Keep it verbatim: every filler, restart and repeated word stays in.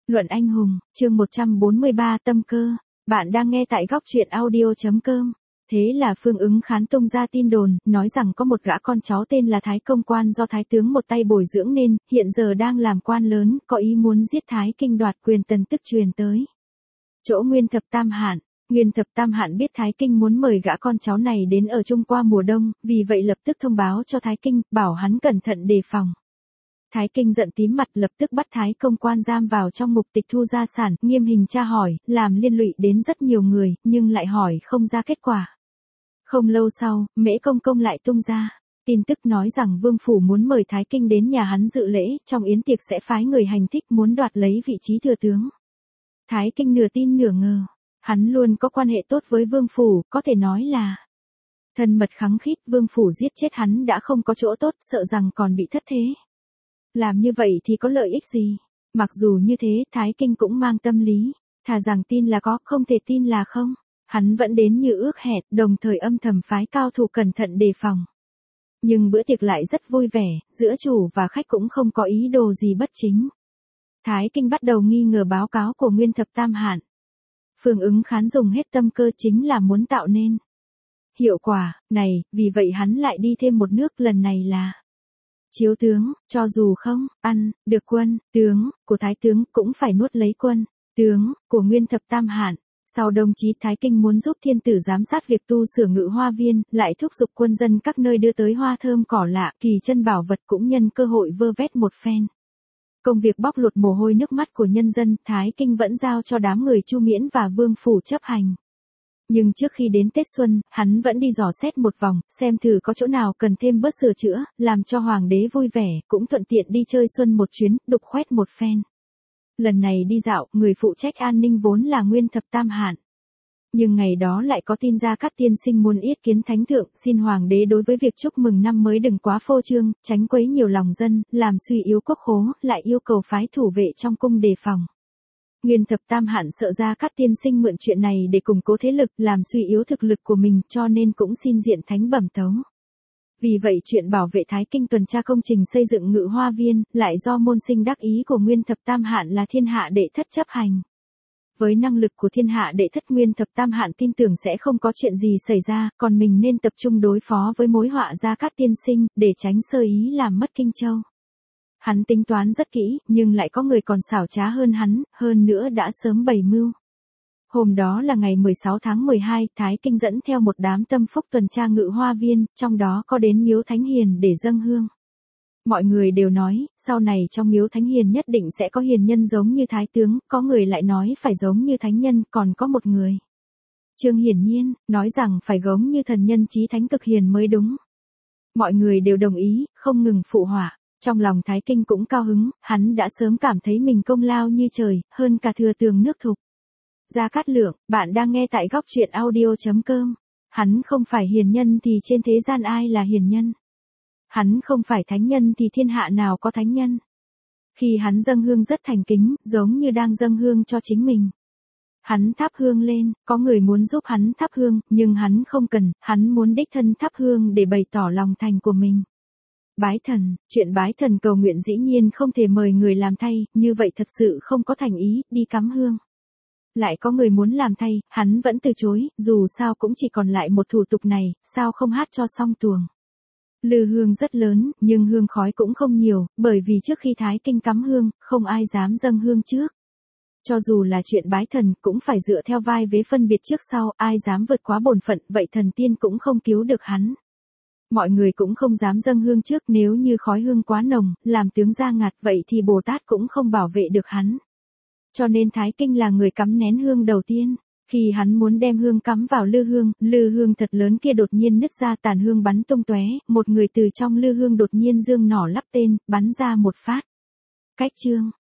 Luận anh hùng, chương một trăm bốn mươi ba tâm cơ. Bạn đang nghe tại góc truyện audio.com. Thế là Phương Ứng Khán tung ra tin đồn, nói rằng có một gã con cháu tên là Thái Công Quan do Thái tướng một tay bồi dưỡng nên, hiện giờ đang làm quan lớn, có ý muốn giết Thái Kinh đoạt quyền tần tức truyền tới chỗ Nguyên Thập Tam Hạn. Nguyên Thập Tam Hạn biết Thái Kinh muốn mời gã con cháu này đến ở chung qua mùa đông, vì vậy lập tức thông báo cho Thái Kinh, bảo hắn cẩn thận đề phòng. Thái Kinh giận tím mặt lập tức bắt Thái Công Quan giam vào trong ngục tịch thu gia sản, nghiêm hình tra hỏi, làm liên lụy đến rất nhiều người, nhưng lại hỏi không ra kết quả. Không lâu sau, Mễ Công Công lại tung ra tin tức nói rằng Vương Phủ muốn mời Thái Kinh đến nhà hắn dự lễ, trong yến tiệc sẽ phái người hành thích muốn đoạt lấy vị trí thừa tướng. Thái Kinh nửa tin nửa ngờ, hắn luôn có quan hệ tốt với Vương Phủ, có thể nói là thân mật khăng khít. Vương Phủ giết chết hắn đã không có chỗ tốt, sợ rằng còn bị thất thế. Làm như vậy thì có lợi ích gì? Mặc dù như thế, Thái Kinh cũng mang tâm lý, thà rằng tin là có, không thể tin là không. Hắn vẫn đến như ước hẹn, đồng thời âm thầm phái cao thủ cẩn thận đề phòng. Nhưng bữa tiệc lại rất vui vẻ, giữa chủ và khách cũng không có ý đồ gì bất chính. Thái Kinh bắt đầu nghi ngờ báo cáo của Nguyên Thập Tam Hạn. Phương Ứng Khán dùng hết tâm cơ chính là muốn tạo nên hiệu quả này, vì vậy hắn lại đi thêm một nước, lần này là chiếu tướng, cho dù không ăn được quân tướng của Thái tướng cũng phải nuốt lấy quân tướng của Nguyên Thập Tam Hạn. Sau đồng chí Thái Kinh muốn giúp thiên tử giám sát việc tu sửa Ngự Hoa Viên, lại thúc giục quân dân các nơi đưa tới hoa thơm cỏ lạ, kỳ chân bảo vật, cũng nhân cơ hội vơ vét một phen. Công việc bóc lột mồ hôi nước mắt của nhân dân, Thái Kinh vẫn giao cho đám người Chu Miễn và Vương Phủ chấp hành. Nhưng trước khi đến Tết Xuân, hắn vẫn đi dò xét một vòng, xem thử có chỗ nào cần thêm bớt sửa chữa, làm cho hoàng đế vui vẻ, cũng thuận tiện đi chơi xuân một chuyến, đục khoét một phen. Lần này đi dạo, người phụ trách an ninh vốn là Nguyên Thập Tam Hạn. Nhưng ngày đó lại có tin ra các tiên sinh muốn yết kiến thánh thượng, xin hoàng đế đối với việc chúc mừng năm mới đừng quá phô trương, tránh quấy nhiều lòng dân, làm suy yếu quốc khố, lại yêu cầu phái thủ vệ trong cung đề phòng. Nguyên Thập Tam Hạn sợ ra các tiên sinh mượn chuyện này để củng cố thế lực, làm suy yếu thực lực của mình, cho nên cũng xin diện thánh bẩm tấu. Vì vậy chuyện bảo vệ Thái Kinh tuần tra công trình xây dựng Ngự Hoa Viên, lại do môn sinh đắc ý của Nguyên Thập Tam Hạn là Thiên Hạ Đệ Thất chấp hành. Với năng lực của Thiên Hạ Đệ Thất, Nguyên Thập Tam Hạn tin tưởng sẽ không có chuyện gì xảy ra, còn mình nên tập trung đối phó với mối họa ra các tiên sinh, để tránh sơ ý làm mất Kinh Châu. Hắn tính toán rất kỹ, nhưng lại có người còn xảo trá hơn hắn, hơn nữa đã sớm bày mưu. Hôm đó là ngày mười sáu tháng mười hai, Thái Kinh dẫn theo một đám tâm phúc tuần tra Ngự Hoa Viên, trong đó có đến miếu Thánh Hiền để dâng hương. Mọi người đều nói, sau này trong miếu Thánh Hiền nhất định sẽ có hiền nhân giống như Thái tướng, có người lại nói phải giống như thánh nhân, còn có một người, Trương Hiển Nhiên, nói rằng phải giống như thần nhân chí thánh cực hiền mới đúng. Mọi người đều đồng ý, không ngừng phụ họa. Trong lòng Thái Kinh cũng cao hứng, hắn đã sớm cảm thấy mình công lao như trời, hơn cả thừa tường nước Thục. Gia Cát Lượng, bạn đang nghe tại góc truyện audio.com. Hắn không phải hiền nhân thì trên thế gian ai là hiền nhân? Hắn không phải thánh nhân thì thiên hạ nào có thánh nhân? Khi hắn dâng hương rất thành kính, giống như đang dâng hương cho chính mình. Hắn thắp hương lên, có người muốn giúp hắn thắp hương, nhưng hắn không cần, hắn muốn đích thân thắp hương để bày tỏ lòng thành của mình. Bái thần, chuyện bái thần cầu nguyện dĩ nhiên không thể mời người làm thay, như vậy thật sự không có thành ý, đi cắm hương. Lại có người muốn làm thay, hắn vẫn từ chối, dù sao cũng chỉ còn lại một thủ tục này, sao không hát cho xong tuồng. Lư hương rất lớn, nhưng hương khói cũng không nhiều, bởi vì trước khi Thái Kinh cắm hương, không ai dám dâng hương trước. Cho dù là chuyện bái thần, cũng phải dựa theo vai vế phân biệt trước sau, ai dám vượt quá bổn phận, vậy thần tiên cũng không cứu được hắn. Mọi người cũng không dám dâng hương trước, nếu như khói hương quá nồng, làm tướng ra ngạt, vậy thì Bồ Tát cũng không bảo vệ được hắn. Cho nên Thái Kinh là người cắm nén hương đầu tiên. Khi hắn muốn đem hương cắm vào lư hương, lư hương thật lớn kia đột nhiên nứt ra, tàn hương bắn tung tóe, một người từ trong lư hương đột nhiên dương nỏ lắp tên, bắn ra một phát. Cách chương,